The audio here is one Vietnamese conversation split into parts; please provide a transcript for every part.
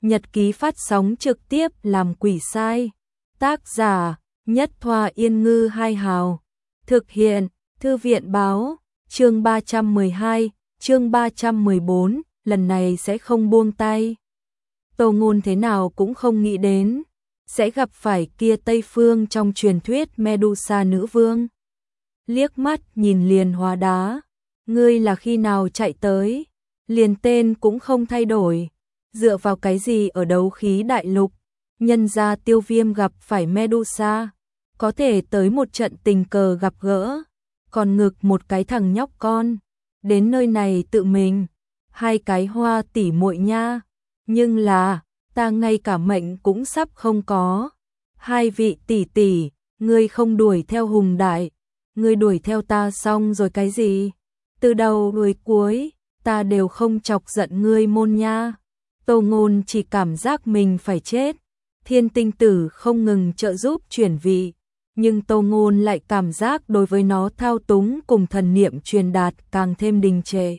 Nhật ký phát sóng trực tiếp làm quỷ sai. Tác giả Nhất Thoa Yên Ngư Hai Hào. Thực hiện Thư viện Báo. Chương 312, chương 314, lần này sẽ không buông tay. Tô Ngôn thế nào cũng không nghĩ đến sẽ gặp phải kia Tây Phương trong truyền thuyết Medusa nữ vương. Liếc mắt nhìn liền hóa đá. Ngươi là khi nào chạy tới? Liền tên cũng không thay đổi. Dựa vào cái gì ở đấu khí đại lục? Nhân ra Tiêu Viêm gặp phải Medusa, có thể tới một trận tình cờ gặp gỡ, còn ngực một cái thằng nhóc con, đến nơi này tự mình, hai cái hoa tỉ muội nha. Nhưng là, ta ngay cả mệnh cũng sắp không có. Hai vị tỷ tỷ, ngươi không đuổi theo Hùng Đại, ngươi đuổi theo ta xong rồi cái gì? Từ đầu đuôi cuối, ta đều không chọc giận ngươi môn nha. Tô Ngôn chỉ cảm giác mình phải chết. Thiên Tinh Tử không ngừng trợ giúp chuyển vị, nhưng Tô Ngôn lại cảm giác đối với nó thao túng cùng thần niệm truyền đạt càng thêm đình trệ.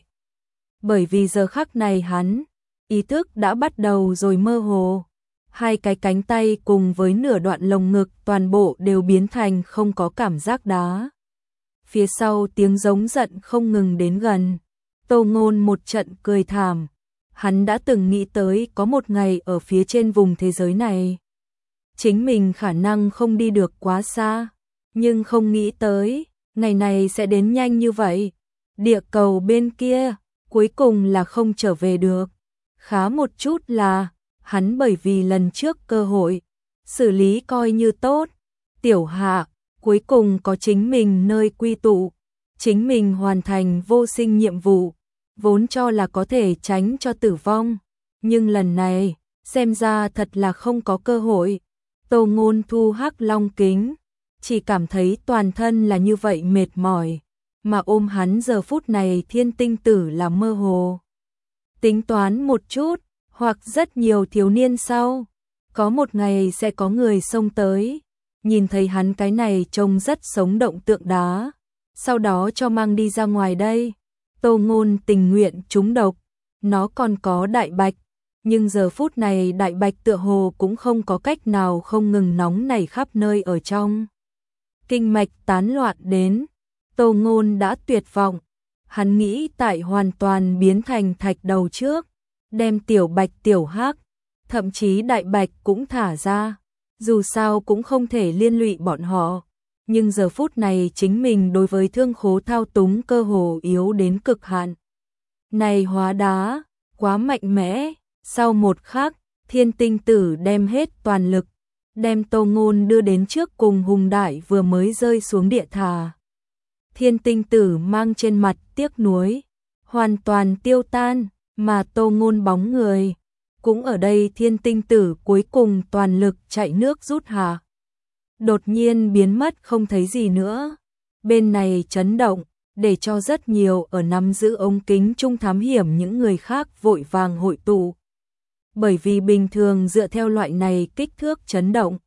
Bởi vì giờ khắc này hắn, ý thức đã bắt đầu rồi mơ hồ. Hai cái cánh tay cùng với nửa đoạn lồng ngực toàn bộ đều biến thành không có cảm giác đá. Phía sau tiếng giống giận không ngừng đến gần. Tô Ngôn một trận cười thảm. Hắn đã từng nghĩ tới có một ngày ở phía trên vùng thế giới này, chính mình khả năng không đi được quá xa, nhưng không nghĩ tới, ngày này sẽ đến nhanh như vậy. Địa cầu bên kia, cuối cùng là không trở về được. Khá một chút là, hắn bởi vì lần trước cơ hội, xử lý coi như tốt. Tiểu Hạ, cuối cùng có chính mình nơi quy tụ, chính mình hoàn thành vô sinh nhiệm vụ, vốn cho là có thể tránh cho tử vong. Nhưng lần này, xem ra thật là không có cơ hội. Tô Ngôn thu hắc long kính, chỉ cảm thấy toàn thân là như vậy mệt mỏi, mà ôm hắn giờ phút này Thiên Tinh Tử là mơ hồ. Tính toán một chút, hoặc rất nhiều thiếu niên sau, có một ngày sẽ có người xông tới, nhìn thấy hắn cái này trông rất sống động tượng đá, sau đó cho mang đi ra ngoài đây. Tô Ngôn tình nguyện trúng độc, nó còn có đại bạch, nhưng giờ phút này đại bạch tựa hồ cũng không có cách nào không ngừng nóng nảy khắp nơi ở trong. Kinh mạch tán loạn đến, Tô Ngôn đã tuyệt vọng, hắn nghĩ tại hoàn toàn biến thành thạch đầu trước, đem tiểu bạch tiểu hắc, thậm chí đại bạch cũng thả ra, dù sao cũng không thể liên lụy bọn họ. Nhưng giờ phút này chính mình đối với thương khố thao túng cơ hồ yếu đến cực hạn. Này hóa đá, quá mạnh mẽ. Sau một khắc, Thiên Tinh Tử đem hết toàn lực, đem Tô Ngôn đưa đến trước cùng Hùng Đại vừa mới rơi xuống địa thà. Thiên Tinh Tử mang trên mặt tiếc nuối, hoàn toàn tiêu tan, mà Tô Ngôn bóng người cũng ở đây. Thiên Tinh Tử cuối cùng toàn lực chạy nước rút hạ, đột nhiên biến mất không thấy gì nữa. Bên này chấn động, để cho rất nhiều ở nắm giữ ống kính trung thám hiểm những người khác vội vàng hội tụ. Bởi vì bình thường dựa theo loại này kích thước chấn động,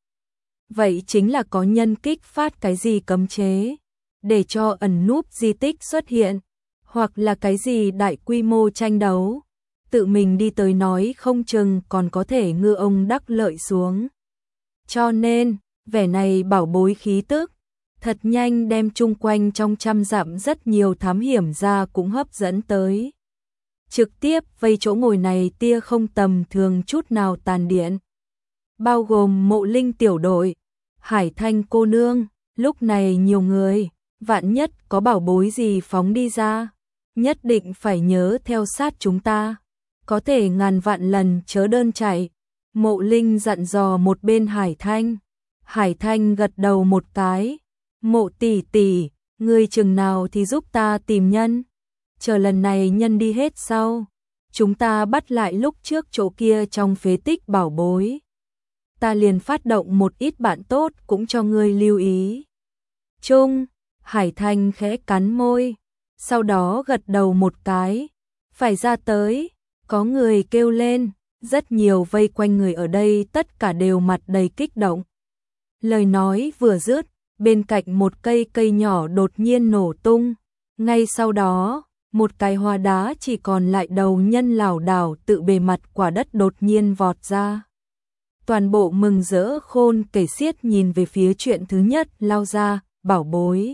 vậy chính là có nhân kích phát cái gì cấm chế, để cho ẩn núp di tích xuất hiện, hoặc là cái gì đại quy mô tranh đấu. Tự mình đi tới nói không chừng còn có thể ngư ông đắc lợi xuống. Cho nên, vẻ này bảo bối khí tức, thật nhanh đem chung quanh trong trăm dặm rất nhiều thám hiểm ra cũng hấp dẫn tới. Trực tiếp vây chỗ ngồi này tia không tầm thường chút nào tàn điện. Bao gồm Mộ Linh tiểu đội, Hải Thanh cô nương, lúc này nhiều người, vạn nhất có bảo bối gì phóng đi ra, nhất định phải nhớ theo sát chúng ta, có thể ngàn vạn lần chớ đơn chạy. Mộ Linh dặn dò một bên Hải Thanh. Hải Thanh gật đầu một cái. Mộ tỷ tỷ, ngươi chừng nào thì giúp ta tìm nhân. Chờ lần này nhân đi hết sau, chúng ta bắt lại lúc trước chỗ kia trong phế tích bảo bối. Ta liền phát động một ít bạn tốt cũng cho ngươi lưu ý. Trung, Hải Thanh khẽ cắn môi, sau đó gật đầu một cái. Phải ra tới, có người kêu lên, rất nhiều vây quanh người ở đây tất cả đều mặt đầy kích động. Lời nói vừa dứt, bên cạnh một cây nhỏ đột nhiên nổ tung, ngay sau đó, một cái hoa đá chỉ còn lại đầu nhân lảo đảo tự bề mặt quả đất đột nhiên vọt ra. Toàn bộ mừng rỡ khôn kể xiết nhìn về phía chuyện thứ nhất lao ra, bảo bối.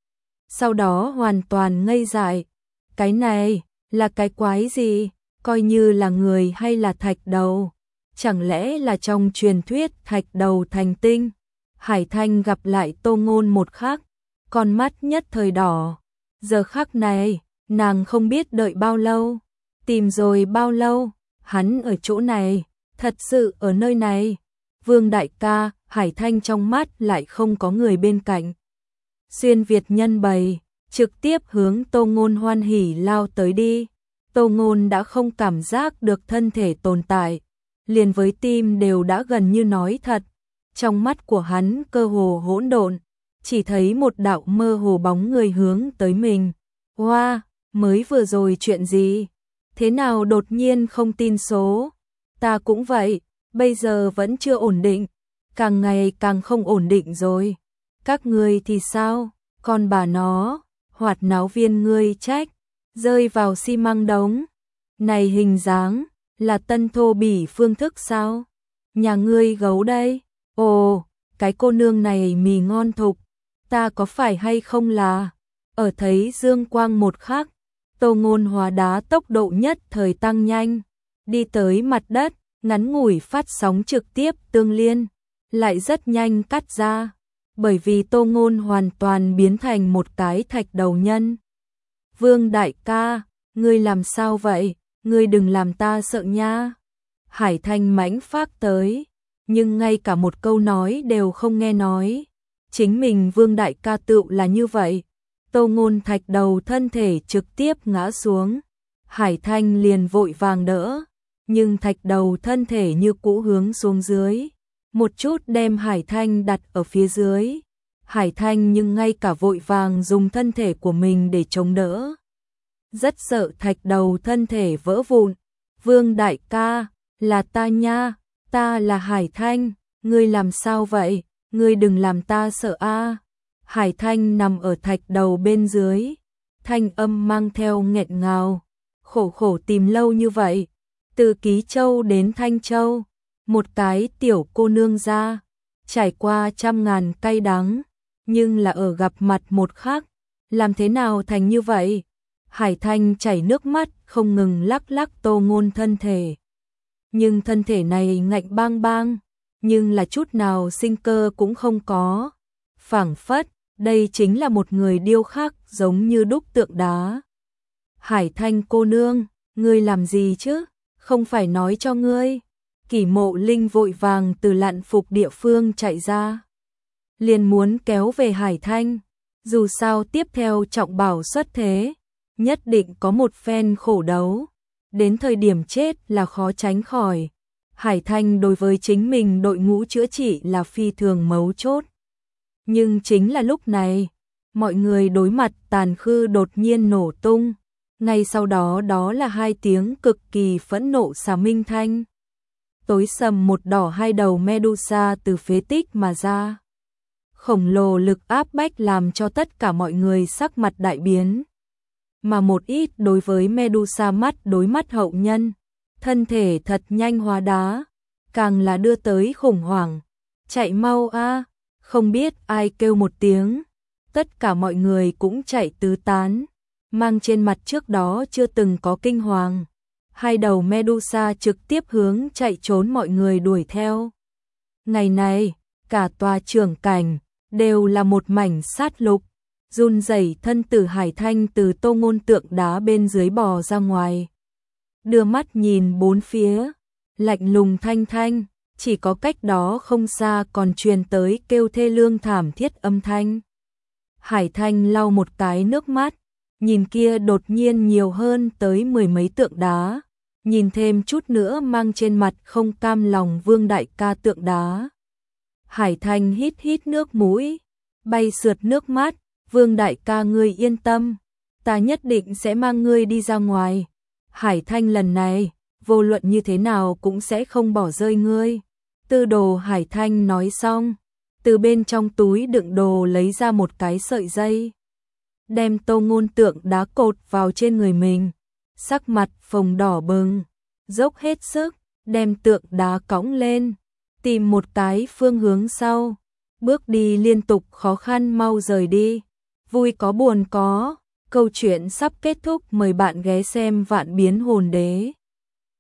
Sau đó hoàn toàn ngây dại. Cái này, là cái quái gì? Coi như là người hay là thạch đầu? Chẳng lẽ là trong truyền thuyết thạch đầu thành tinh? Hải Thanh gặp lại Tô Ngôn một khắc, con mắt nhất thời đỏ. Giờ khắc này, nàng không biết đợi bao lâu, tìm rồi bao lâu, hắn ở chỗ này, thật sự ở nơi này. Vương đại ca, Hải Thanh trong mắt lại không có người bên cạnh. Xuyên Việt nhân bày, trực tiếp hướng Tô Ngôn hoan hỉ lao tới đi. Tô Ngôn đã không cảm giác được thân thể tồn tại, liền với tim đều đã gần như nói thật. Trong mắt của hắn cơ hồ hỗn độn, chỉ thấy một đạo mơ hồ bóng người hướng tới mình. Hoa, mới vừa rồi chuyện gì? Thế nào đột nhiên không tin số? Ta cũng vậy, bây giờ vẫn chưa ổn định, càng ngày càng không ổn định rồi. Các ngươi thì sao? Con bà nó, hoạt náo viên ngươi trách, rơi vào xi măng đống. Này hình dáng, là tân thô bỉ phương thức sao? Nhà ngươi gấu đây? Ồ, cái cô nương này mì ngon thục, ta có phải hay không là? Ở thấy dương quang một khắc, Tô Ngôn hóa đá tốc độ nhất thời tăng nhanh, đi tới mặt đất, ngắn ngủi phát sóng trực tiếp tương liên, lại rất nhanh cắt ra, bởi vì Tô Ngôn hoàn toàn biến thành một cái thạch đầu nhân. Vương đại ca, ngươi làm sao vậy? Ngươi đừng làm ta sợ nha. Hải Thanh mãnh phát tới, nhưng ngay cả một câu nói đều không nghe nói. Chính mình Vương đại ca tựu là như vậy. Tô Ngôn thạch đầu thân thể trực tiếp ngã xuống. Hải Thanh liền vội vàng đỡ, nhưng thạch đầu thân thể như cũ hướng xuống dưới, một chút đem Hải Thanh đặt ở phía dưới. Hải Thanh nhưng ngay cả vội vàng dùng thân thể của mình để chống đỡ. Rất sợ thạch đầu thân thể vỡ vụn. Vương đại ca, là ta nha, ta là Hải Thanh, ngươi làm sao vậy? Ngươi đừng làm ta sợ a. Hải Thanh nằm ở thạch đầu bên dưới, thanh âm mang theo nghẹn ngào, khổ khổ tìm lâu như vậy, từ Ký Châu đến Thanh Châu, một cái tiểu cô nương ra, trải qua trăm ngàn cay đắng, nhưng là ở gặp mặt một khắc, làm thế nào thành như vậy? Hải Thanh chảy nước mắt không ngừng lắc lắc Tô Ngôn thân thể. Nhưng thân thể này ngạnh bang bang, nhưng là chút nào sinh cơ cũng không có. Phảng phất, đây chính là một người điêu khắc giống như đúc tượng đá. Hải Thanh cô nương, ngươi làm gì chứ? Không phải nói cho ngươi. Kỷ Mộ Linh vội vàng từ lạn phục địa phương chạy ra, liền muốn kéo về Hải Thanh. Dù sao tiếp theo trọng bảo xuất thế, nhất định có một phen khổ đấu, đến thời điểm chết là khó tránh khỏi. Hải Thanh đối với chính mình đội ngũ chữa trị là phi thường mấu chốt. Nhưng chính là lúc này, mọi người đối mặt tàn khư đột nhiên nổ tung. Ngay sau đó đó là hai tiếng cực kỳ phẫn nộ xà minh thanh. Tối sầm một đỏ hai đầu Medusa từ phế tích mà ra. Khổng lồ lực áp bách làm cho tất cả mọi người sắc mặt đại biến. Mà một ít đối với Medusa mắt đối mắt hậu nhân, thân thể thật nhanh hóa đá, càng là đưa tới khủng hoảng. Chạy mau a! Không biết ai kêu một tiếng, tất cả mọi người cũng chạy tứ tán, mang trên mặt trước đó chưa từng có kinh hoàng. Hai đầu Medusa trực tiếp hướng chạy trốn mọi người đuổi theo. Ngày này, cả tòa trưởng cảnh đều là một mảnh sát lục, run rẩy thân tử Hải Thanh từ Tô Ngôn tượng đá bên dưới bò ra ngoài. Đưa mắt nhìn bốn phía, lạnh lùng thanh thanh, chỉ có cách đó không xa còn truyền tới kêu thê lương thảm thiết âm thanh. Hải Thanh lau một cái nước mắt, nhìn kia đột nhiên nhiều hơn tới mười mấy tượng đá, nhìn thêm chút nữa mang trên mặt không cam lòng Vương đại ca tượng đá. Hải Thanh hít hít nước mũi, bay sượt nước mắt, Vương đại ca ngươi yên tâm, ta nhất định sẽ mang ngươi đi ra ngoài. Hải Thanh lần này, vô luận như thế nào cũng sẽ không bỏ rơi ngươi. Tư đồ Hải Thanh nói xong, từ bên trong túi đựng đồ lấy ra một cái sợi dây. đem Tô Ngôn tượng đá cột vào trên người mình, sắc mặt phồng đỏ bừng, dốc hết sức, đem tượng đá cõng lên, tìm một cái phương hướng sau, bước đi liên tục khó khăn mau rời đi, vui có buồn có, câu chuyện sắp kết thúc, mời bạn ghé xem Vạn Biến Hồn Đế.